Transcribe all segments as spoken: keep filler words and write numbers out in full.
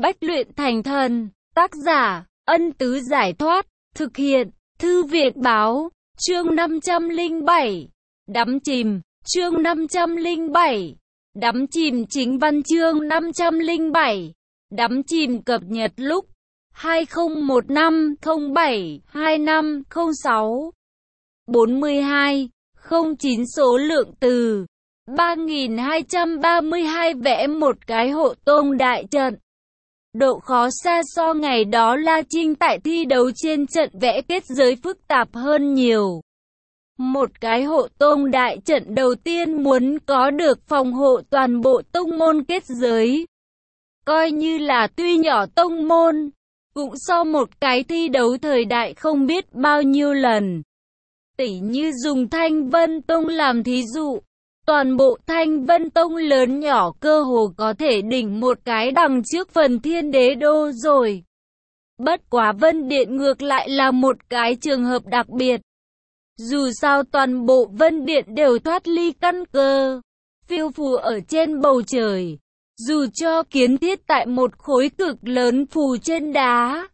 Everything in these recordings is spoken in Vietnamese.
Bách luyện thành thần. Tác giả, Ân Tứ Giải Thoát. Thực hiện, Thư viện Báo. Chương năm trăm lẻ bảy. Đắm chìm. Chương năm trăm lẻ bảy. Đắm chìm. Chính văn chương năm trăm lẻ bảy. Đắm chìm cập nhật lúc hai không một năm không bảy hai năm không sáu. bốn mươi hai, không chín số lượng từ ba nghìn hai trăm ba mươi hai. Vẽ một cái hộ tông đại trận. Độ khó xa so ngày đó La Trinh tại thi đấu trên trận vẽ kết giới phức tạp hơn nhiều. Một cái hộ tông đại trận đầu tiên muốn có được phòng hộ toàn bộ tông môn kết giới. Coi như là tuy nhỏ tông môn, cũng so một cái thi đấu thời đại không biết bao nhiêu lần. Tỉ như dùng Thanh Vân Tông làm thí dụ. Toàn bộ Thanh Vân Tông lớn nhỏ cơ hồ có thể đỉnh một cái đằng trước phần Thiên Đế Đô rồi. Bất quá Vân Điện ngược lại là một cái trường hợp đặc biệt. Dù sao toàn bộ Vân Điện đều thoát ly căn cơ, phiêu phù ở trên bầu trời. Dù cho kiến thiết tại một khối cực lớn phù trên đá.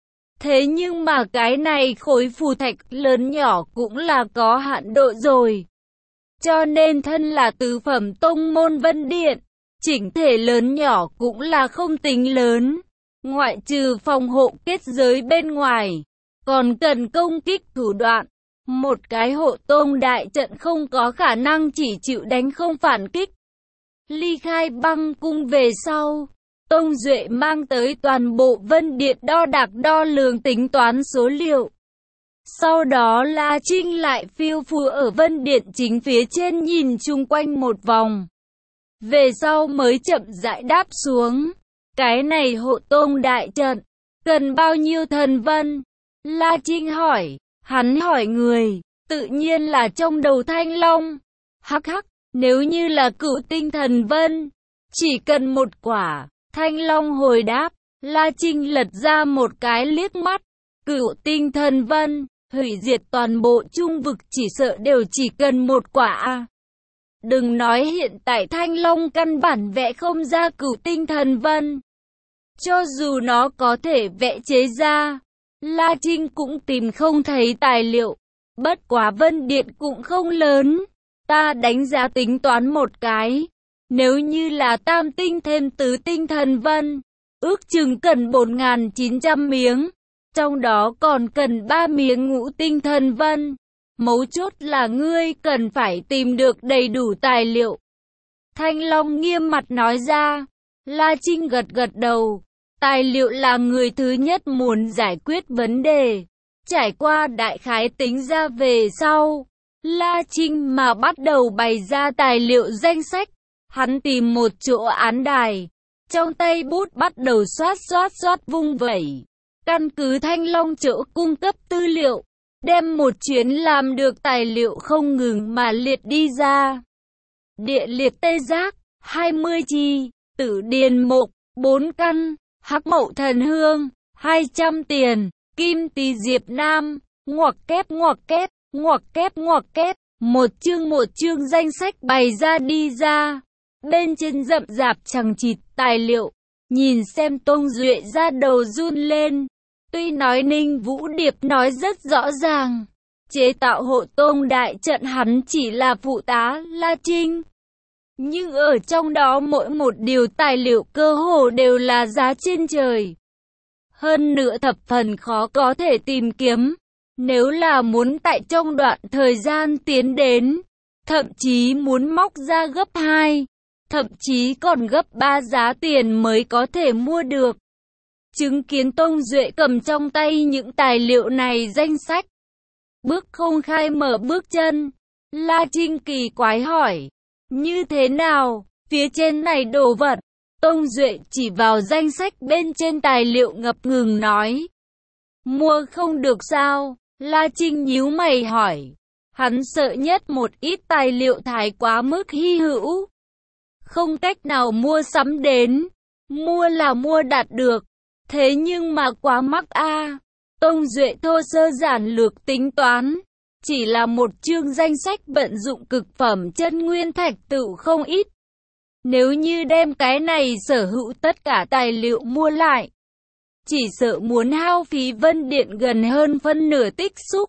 Thế nhưng mà cái này khối phù thạch lớn nhỏ cũng là có hạn độ rồi. Cho nên thân là tứ phẩm tông môn Vân Điện, chỉnh thể lớn nhỏ cũng là không tính lớn. Ngoại trừ phòng hộ kết giới bên ngoài, còn cần công kích thủ đoạn. Một cái hộ tông đại trận không có khả năng chỉ chịu đánh không phản kích. Ly khai băng cung về sau, Tông Duệ mang tới toàn bộ Vân Điện đo đạc đo lường tính toán số liệu. Sau đó La Trinh lại phiêu phù ở Vân Điện chính phía trên nhìn chung quanh một vòng. Về sau mới chậm rãi đáp xuống. Cái này hộ tông đại trận, cần bao nhiêu thần vân? La Trinh hỏi. Hắn hỏi người, tự nhiên là trong đầu Thanh Long. Hắc hắc, nếu như là cựu tinh thần vân, chỉ cần một quả. Thanh Long hồi đáp. La Trinh lật ra một cái liếc mắt. Cựu tinh thần vân, hủy diệt toàn bộ trung vực chỉ sợ đều chỉ cần một quả a. Đừng nói hiện tại Thanh Long căn bản vẽ không ra cửu tinh thần vân. Cho dù nó có thể vẽ chế ra, La Trinh cũng tìm không thấy tài liệu. Bất quá Vân Điện cũng không lớn. Ta đánh giá tính toán một cái. Nếu như là tam tinh thêm tứ tinh thần vân, ước chừng cần bốn nghìn chín trăm miếng. Trong đó còn cần ba miếng ngũ tinh thần vân. Mấu chốt là ngươi cần phải tìm được đầy đủ tài liệu. Thanh Long nghiêm mặt nói ra. La Trinh gật gật đầu. Tài liệu là người thứ nhất muốn giải quyết vấn đề. Trải qua đại khái tính ra về sau, La Trinh mà bắt đầu bày ra tài liệu danh sách. Hắn tìm một chỗ án đài, trong tay bút bắt đầu xoát xoát xoát vung vẩy. Căn cứ Thanh Long chỗ cung cấp tư liệu, đem một chuyến làm được tài liệu không ngừng mà liệt đi ra. Địa liệt tê giác, hai mươi chi, tử điền mộc, bốn căn, hắc mậu thần hương, hai trăm tiền, kim tỳ diệp nam, ngoặc kép ngoặc kép, ngoặc kép ngoặc kép, một chương một chương danh sách bày ra đi ra. Bên trên rậm rạp chằng chịt tài liệu, nhìn xem Tông Duệ ra đầu run lên. Tuy nói Ninh Vũ Điệp nói rất rõ ràng, chế tạo hộ tông đại trận hắn chỉ là phụ tá La Trinh. Nhưng ở trong đó mỗi một điều tài liệu cơ hồ đều là giá trên trời. Hơn nữa thập phần khó có thể tìm kiếm. Nếu là muốn tại trong đoạn thời gian tiến đến, thậm chí muốn móc ra gấp hai, thậm chí còn gấp ba giá tiền mới có thể mua được. Chứng kiến Tông Duệ cầm trong tay những tài liệu này danh sách. Bước không khai mở bước chân. La Trinh kỳ quái hỏi. Như thế nào? Phía trên này đồ vật. Tông Duệ chỉ vào danh sách bên trên tài liệu ngập ngừng nói. Mua không được sao? La Trinh nhíu mày hỏi. Hắn sợ nhất một ít tài liệu thái quá mức hy hữu. Không cách nào mua sắm đến. Mua là mua đạt được. Thế nhưng mà quá mắc a. À. Tông Duệ thô sơ giản lược tính toán. Chỉ là một chương danh sách vận dụng cực phẩm chân nguyên thạch tựu không ít. Nếu như đem cái này sở hữu tất cả tài liệu mua lại, chỉ sợ muốn hao phí Vân Điện gần hơn phân nửa tích xúc.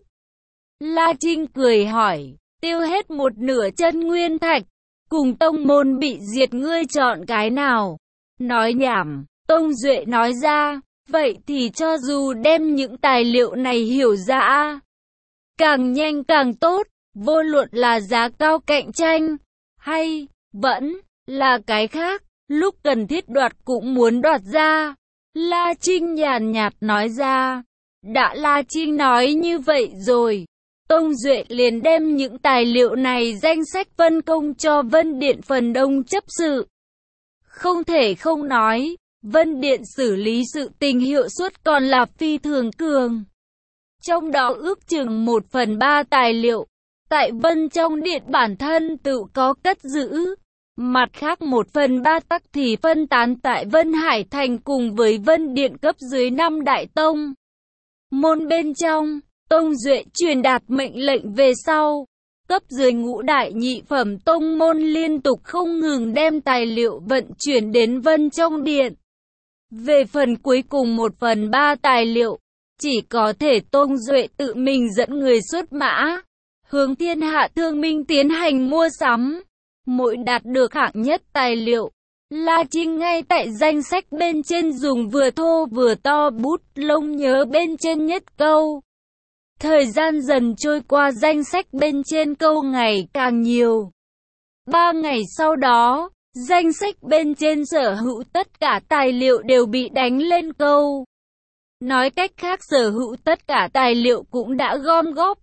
La Trinh cười hỏi, tiêu hết một nửa chân nguyên thạch, cùng tông môn bị diệt ngươi chọn cái nào? Nói nhảm, Tông Duệ nói ra, vậy thì cho dù đem những tài liệu này hiểu ra, càng nhanh càng tốt, vô luận là giá cao cạnh tranh, hay, vẫn, là cái khác, lúc cần thiết đoạt cũng muốn đoạt ra. La Trinh nhàn nhạt nói ra, đã La Trinh nói như vậy rồi. Tông Duệ liền đem những tài liệu này danh sách phân công cho Vân Điện phần đông chấp sự. Không thể không nói, Vân Điện xử lý sự tình hiệu suất còn là phi thường cường. Trong đó ước chừng một phần ba tài liệu, tại Vân trong điện bản thân tự có cất giữ. Mặt khác một phần ba tắc thì phân tán tại Vân Hải Thành cùng với Vân Điện cấp dưới năm đại tông môn bên trong. Tông Duệ truyền đạt mệnh lệnh về sau, cấp dưới ngũ đại nhị phẩm tông môn liên tục không ngừng đem tài liệu vận chuyển đến Vân trong điện. Về phần cuối cùng một phần ba tài liệu, chỉ có thể Tông Duệ tự mình dẫn người xuất mã, hướng thiên hạ thương minh tiến hành mua sắm. Mỗi đạt được hạng nhất tài liệu, La Trinh ngay tại danh sách bên trên dùng vừa thô vừa to bút lông nhớ bên trên nhất câu. Thời gian dần trôi qua, danh sách bên trên câu ngày càng nhiều. Ba ngày sau đó, danh sách bên trên sở hữu tất cả tài liệu đều bị đánh lên câu. Nói cách khác, sở hữu tất cả tài liệu cũng đã gom góp.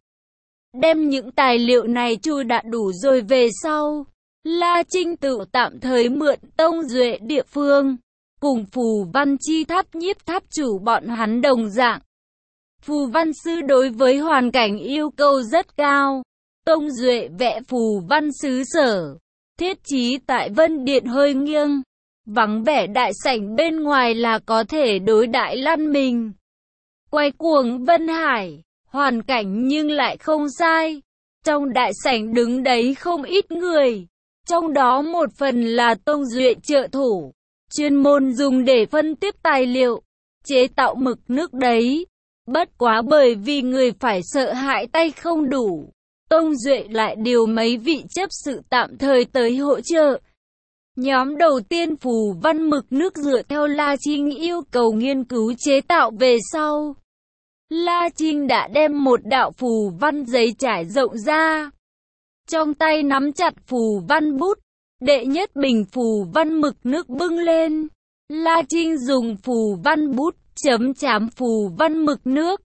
Đem những tài liệu này chu đã đủ rồi về sau, La Trinh tự tạm thời mượn Tông Duệ địa phương, cùng Phù Văn Chi Tháp Nhiếp Tháp chủ bọn hắn đồng dạng. Phù văn sư đối với hoàn cảnh yêu cầu rất cao. Tông Duệ vẽ phù văn xứ sở, thiết trí tại Vân Điện hơi nghiêng, vắng vẻ đại sảnh bên ngoài là có thể đối đại lăn mình. Quay cuồng Vân Hải, hoàn cảnh nhưng lại không sai. Trong đại sảnh đứng đấy không ít người, trong đó một phần là Tông Duệ trợ thủ, chuyên môn dùng để phân tiếp tài liệu, chế tạo mực nước đấy. Bất quá bởi vì người phải sợ hãi tay không đủ, Tông Duệ lại điều mấy vị chấp sự tạm thời tới hỗ trợ. Nhóm đầu tiên phù văn mực nước dựa theo La Trinh yêu cầu nghiên cứu chế tạo về sau. La Trinh đã đem một đạo phù văn giấy trải rộng ra. Trong tay nắm chặt phù văn bút, đệ nhất bình phù văn mực nước bưng lên. La Trinh dùng phù văn bút chấm chám phù văn mực nước.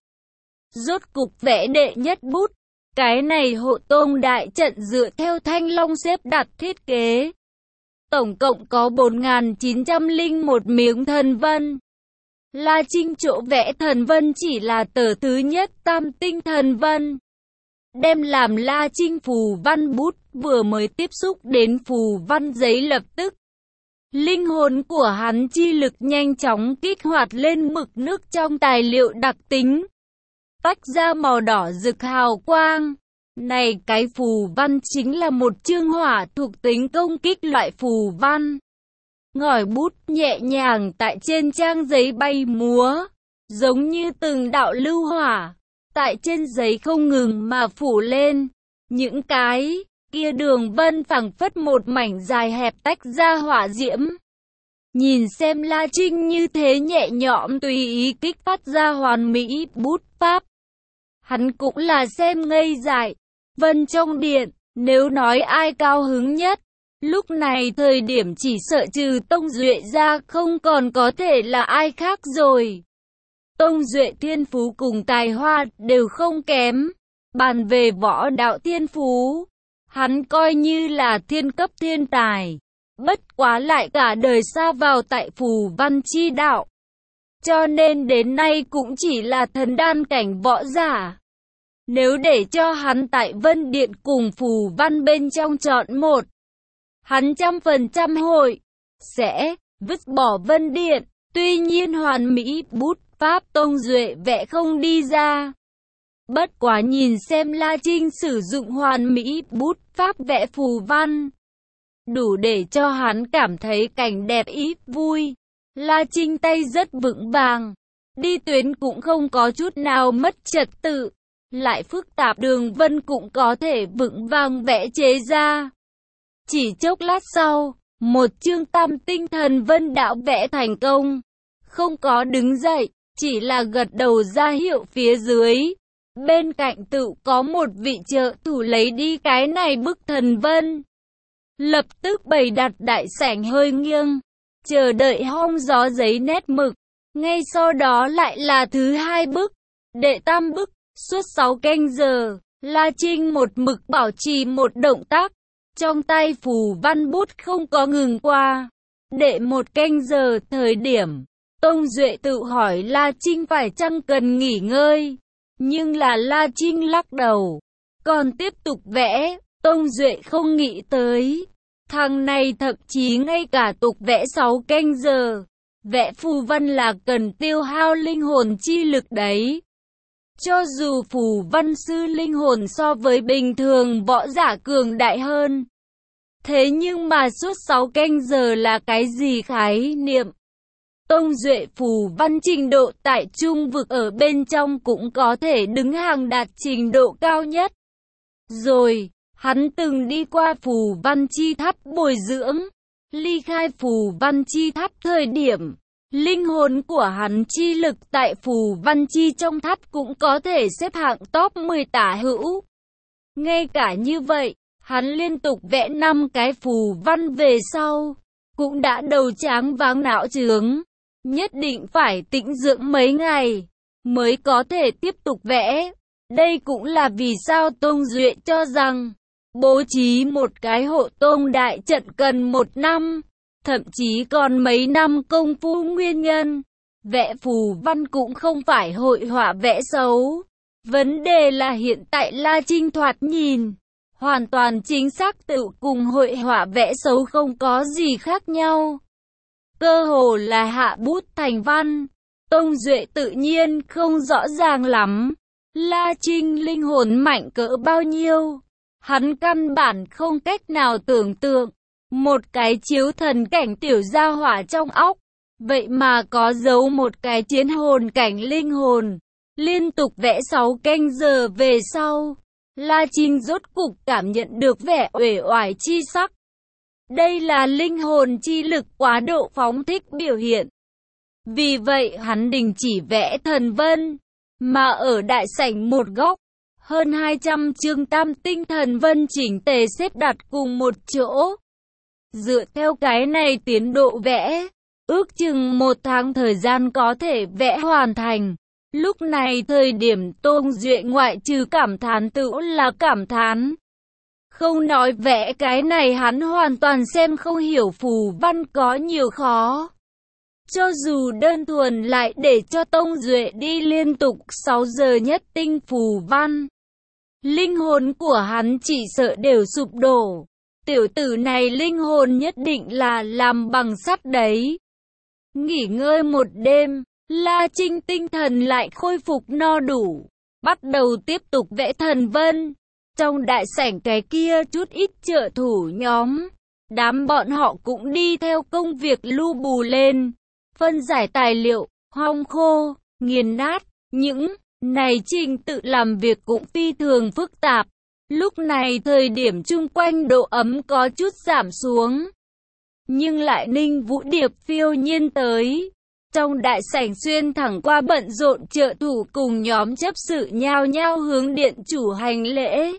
Rốt cục vẽ đệ nhất bút. Cái này hộ tông đại trận dựa theo Thanh Long xếp đặt thiết kế. Tổng cộng có bốn nghìn chín trăm lẻ một miếng thần vân. La Trinh chỗ vẽ thần vân chỉ là tờ thứ nhất tam tinh thần vân. Đem làm La Trinh phù văn bút vừa mới tiếp xúc đến phù văn giấy lập tức. Linh hồn của hắn chi lực nhanh chóng kích hoạt lên mực nước trong tài liệu đặc tính. Tách ra màu đỏ rực hào quang. Này cái phù văn chính là một chương hỏa thuộc tính công kích loại phù văn. Ngòi bút nhẹ nhàng tại trên trang giấy bay múa, giống như từng đạo lưu hỏa, tại trên giấy không ngừng mà phủ lên. Những cái kia đường vân phảng phất một mảnh dài hẹp tách ra hỏa diễm. Nhìn xem La Trinh như thế nhẹ nhõm tùy ý kích phát ra hoàn mỹ bút pháp. Hắn cũng là xem ngây dại. Vân trong điện, nếu nói ai cao hứng nhất, lúc này thời điểm chỉ sợ trừ Tông Duệ ra không còn có thể là ai khác rồi. Tông Duệ thiên phú cùng tài hoa đều không kém. Bàn về võ đạo thiên phú, hắn coi như là thiên cấp thiên tài. Bất quá lại cả đời sa vào tại phù văn chi đạo. Cho nên đến nay cũng chỉ là thần đan cảnh võ giả. Nếu để cho hắn tại Vân Điện cùng phù văn bên trong chọn một, hắn trăm phần trăm hội sẽ vứt bỏ Vân Điện. Tuy nhiên hoàn mỹ bút pháp Tông Duệ vẽ không đi ra. Bất quá nhìn xem La Trinh sử dụng hoàn mỹ bút pháp vẽ phù văn, đủ để cho hắn cảm thấy cảnh đẹp ý vui. La Trinh tay rất vững vàng, đi tuyến cũng không có chút nào mất trật tự, lại phức tạp đường vân cũng có thể vững vàng vẽ chế ra. Chỉ chốc lát sau, một chương tam tinh thần vân đã vẽ thành công, không có đứng dậy, chỉ là gật đầu ra hiệu phía dưới. Bên cạnh tự có một vị trợ thủ lấy đi cái này bức thần vân. Lập tức bày đặt đại sảnh hơi nghiêng, chờ đợi hong gió giấy nét mực. Ngay sau đó lại là thứ hai bức, đệ tam bức. Suốt sáu canh giờ, La Trinh một mực bảo trì một động tác, trong tay phù văn bút không có ngừng qua. Đệ một canh giờ thời điểm, Tông Duệ tự hỏi La Trinh phải chăng cần nghỉ ngơi, nhưng là La Trinh lắc đầu, còn tiếp tục vẽ. Tông Duệ không nghĩ tới, thằng này thậm chí ngay cả tục vẽ sáu canh giờ, vẽ phù văn là cần tiêu hao linh hồn chi lực đấy. Cho dù phù văn sư linh hồn so với bình thường võ giả cường đại hơn, thế nhưng mà suốt sáu canh giờ là cái gì khái niệm? Tông Duệ phù văn trình độ tại trung vực ở bên trong cũng có thể đứng hàng đạt trình độ cao nhất. Rồi, hắn từng đi qua phù văn chi tháp bồi dưỡng, ly khai phù văn chi tháp thời điểm, linh hồn của hắn chi lực tại phù văn chi trong tháp cũng có thể xếp hạng top mười tả hữu. Ngay cả như vậy, hắn liên tục vẽ năm cái phù văn về sau, cũng đã đầu tráng váng não trướng. Nhất định phải tĩnh dưỡng mấy ngày, mới có thể tiếp tục vẽ. Đây cũng là vì sao Tông Duệ cho rằng, bố trí một cái hộ tông đại trận cần một năm, thậm chí còn mấy năm công phu nguyên nhân. Vẽ phù văn cũng không phải hội họa vẽ xấu. Vấn đề là hiện tại La Trinh thoạt nhìn, hoàn toàn chính xác tự cùng hội họa vẽ xấu không có gì khác nhau. Cơ hồ là hạ bút thành văn. Tông Duệ tự nhiên không rõ ràng lắm La Trinh linh hồn mạnh cỡ bao nhiêu. Hắn căn bản không cách nào tưởng tượng, một cái chiếu thần cảnh tiểu gia hỏa trong óc, vậy mà có giấu một cái chiến hồn cảnh linh hồn. Liên tục vẽ sáu canh giờ về sau, La Trinh rốt cục cảm nhận được vẻ uể oải chi sắc. Đây là linh hồn chi lực quá độ phóng thích biểu hiện. Vì vậy hắn đình chỉ vẽ thần vân, mà ở đại sảnh một góc, hơn hai trăm chương tam tinh thần vân chỉnh tề xếp đặt cùng một chỗ. Dựa theo cái này tiến độ vẽ, ước chừng một tháng thời gian có thể vẽ hoàn thành. Lúc này thời điểm Tông Duệ ngoại trừ cảm thán tự là cảm thán. Không nói vẽ cái này hắn hoàn toàn xem không hiểu phù văn có nhiều khó. Cho dù đơn thuần lại để cho Tông Duệ đi liên tục sáu giờ nhất tinh phù văn, linh hồn của hắn chỉ sợ đều sụp đổ. Tiểu tử này linh hồn nhất định là làm bằng sắt đấy. Nghỉ ngơi một đêm, La Trinh tinh thần lại khôi phục no đủ, bắt đầu tiếp tục vẽ thần vân. Trong đại sảnh cái kia chút ít trợ thủ nhóm, đám bọn họ cũng đi theo công việc lu bù lên, phân giải tài liệu, hong khô, nghiền nát. Những này trình tự làm việc cũng phi thường phức tạp. Lúc này thời điểm chung quanh độ ấm có chút giảm xuống, nhưng lại Ninh Vũ Điệp phiêu nhiên tới. Trong đại sảnh xuyên thẳng qua bận rộn trợ thủ cùng nhóm chấp sự nhao nhao hướng điện chủ hành lễ.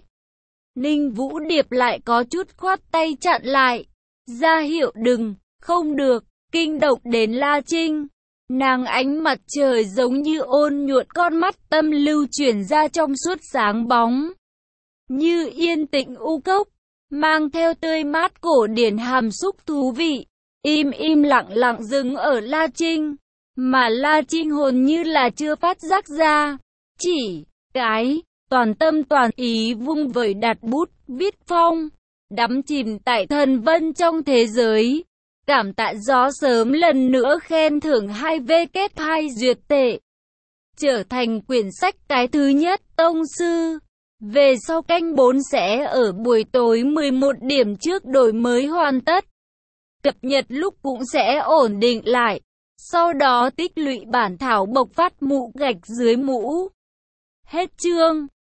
Ninh Vũ Điệp lại có chút khoát tay chặn lại, ra hiệu đừng, không được, kinh động đến La Trinh. Nàng ánh mặt trời giống như ôn nhuận con mắt tâm lưu chuyển ra trong suốt sáng bóng, như yên tĩnh u cốc, mang theo tươi mát cổ điển hàm xúc thú vị, im im lặng lặng dừng ở La Trinh, mà La Trinh hồn như là chưa phát giác ra, chỉ cái toàn tâm toàn ý vung vẩy đặt bút, viết phong, đắm chìm tại thần vân trong thế giới. Cảm tạ gió sớm lần nữa khen thưởng hai vê kép hai duyệt tệ, trở thành quyển sách cái thứ nhất tông sư. Về sau canh bốn sẽ ở buổi tối mười một điểm trước đổi mới hoàn tất. Cập nhật lúc cũng sẽ ổn định lại. Sau đó tích lũy bản thảo bộc phát mũ gạch dưới mũ. Hết chương.